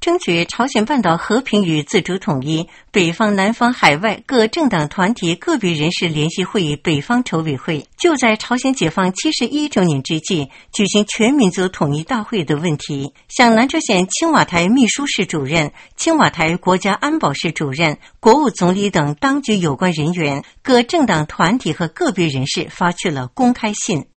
争取朝鲜半岛和平与自主统一，北方、南方、海外各政党团体个别人士联席会议北方筹委会就在朝鲜解放71周年之际举行全民族统一大会的问题，向南朝鲜青瓦台秘书室主任、青瓦台国家安保室主任、国务总理等当局有关人员、各政党团体和个别人士发去了公开信。